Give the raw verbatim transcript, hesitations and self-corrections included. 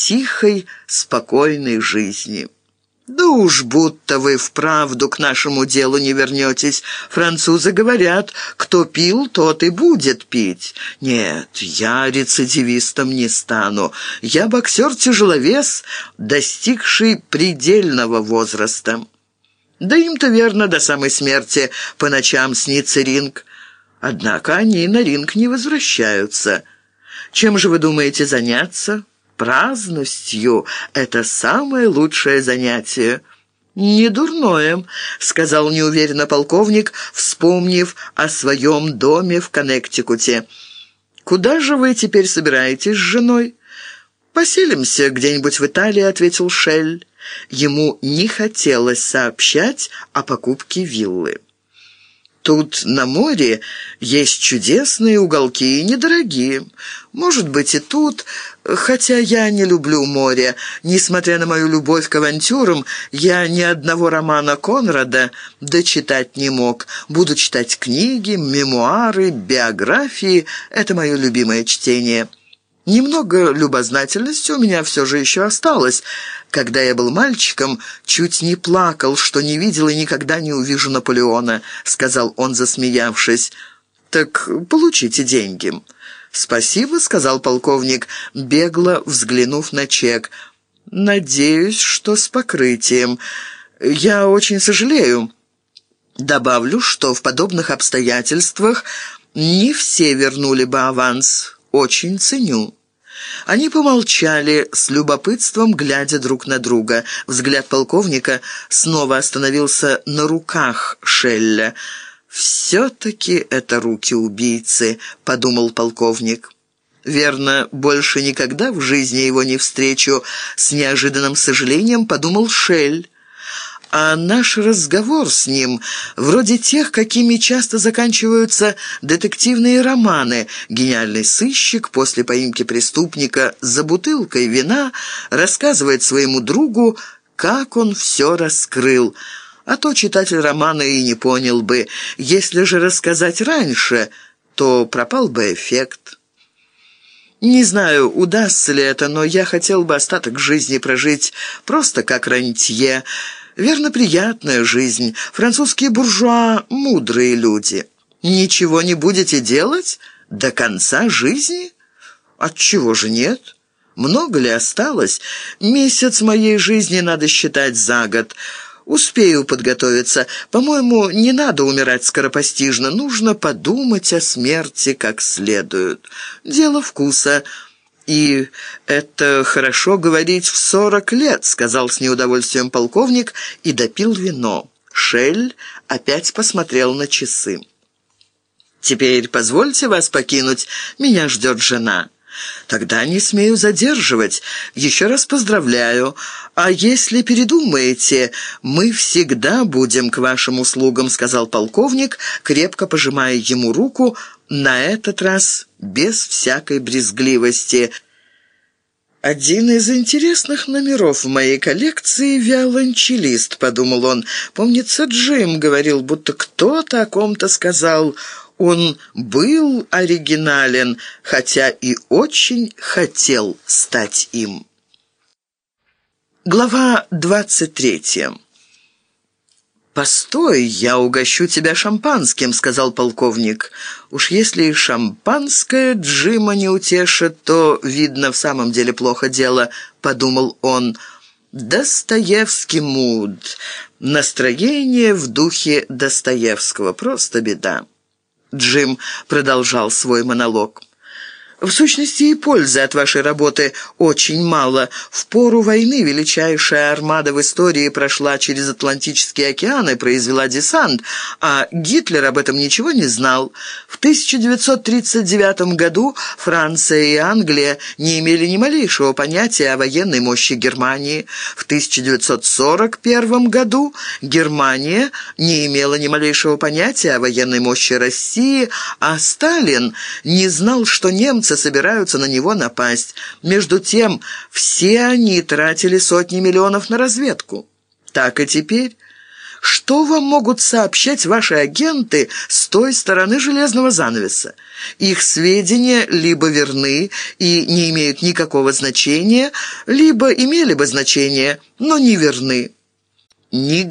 тихой, спокойной жизни. Да уж будто вы вправду к нашему делу не вернетесь. Французы говорят, кто пил, тот и будет пить. Нет, я рецидивистом не стану. Я боксер-тяжеловес, достигший предельного возраста. Да им-то верно до самой смерти по ночам снится ринг. Однако они на ринг не возвращаются. Чем же вы думаете заняться? Праздностью — это самое лучшее занятие». «Не дурное», — сказал неуверенно полковник, вспомнив о своем доме в Коннектикуте. «Куда же вы теперь собираетесь с женой?» «Поселимся где-нибудь в Италии», — ответил Шелль. Ему не хотелось сообщать о покупке виллы. «Тут на море есть чудесные уголки и недорогие. Может быть, и тут, хотя я не люблю море. Несмотря на мою любовь к авантюрам, я ни одного романа Конрада дочитать не мог. Буду читать книги, мемуары, биографии. Это мое любимое чтение. Немного любознательности у меня все же еще осталось. Когда я был мальчиком, чуть не плакал, что не видел и никогда не увижу Наполеона», — сказал он, засмеявшись. «Так получите деньги». «Спасибо», — сказал полковник, бегло взглянув на чек. «Надеюсь, что с покрытием. Я очень сожалею. Добавлю, что в подобных обстоятельствах не все вернули бы аванс. Очень ценю». Они помолчали, с любопытством глядя друг на друга. Взгляд полковника снова остановился на руках Шелля. «Все-таки это руки убийцы», — подумал полковник. «Верно, больше никогда в жизни его не встречу», — с неожиданным сожалением подумал Шель. А наш разговор с ним вроде тех, какими часто заканчиваются детективные романы. Гениальный сыщик после поимки преступника за бутылкой вина рассказывает своему другу, как он все раскрыл. А то читатель романа и не понял бы. Если же рассказать раньше, то пропал бы эффект. Не знаю, удастся ли это, но я хотел бы остаток жизни прожить просто как рантье. Верно, приятная жизнь. Французские буржуа — мудрые люди. Ничего не будете делать до конца жизни? Отчего же нет? Много ли осталось? Месяц моей жизни надо считать за год. Успею подготовиться. По-моему, не надо умирать скоропостижно. Нужно подумать о смерти как следует. Дело вкуса. «И это хорошо говорить в сорок лет», — сказал с неудовольствием полковник и допил вино. Шель опять посмотрел на часы. «Теперь позвольте вас покинуть. Меня ждет жена». «Тогда не смею задерживать. Еще раз поздравляю. А если передумаете, мы всегда будем к вашим услугам», — сказал полковник, крепко пожимая ему руку, на этот раз без всякой брезгливости. «Один из интересных номеров в моей коллекции — виолончелист», — подумал он. «Помнится, Джим говорил, будто кто-то о ком-то сказал. Он был оригинален, хотя и очень хотел стать им». Глава двадцать третья. «Постой, я угощу тебя шампанским», — сказал полковник. «Уж если и шампанское Джима не утешит, то, видно, в самом деле плохо дело», — подумал он. «Достоевский муд. Настроение в духе Достоевского. Просто беда». Джим продолжал свой монолог. «В сущности, и пользы от вашей работы очень мало. В пору войны величайшая армада в истории прошла через Атлантический океан и произвела десант, а Гитлер об этом ничего не знал. В тысяча девятьсот тридцать девятом году Франция и Англия не имели ни малейшего понятия о военной мощи Германии. В тысяча девятьсот сорок первом году Германия не имела ни малейшего понятия о военной мощи России, а Сталин не знал, что немцы собираются на него напасть. Между тем, все они тратили сотни миллионов на разведку. Так и теперь. Что вам могут сообщать ваши агенты с той стороны железного занавеса? Их сведения либо верны и не имеют никакого значения, либо имели бы значение, но не верны. Ни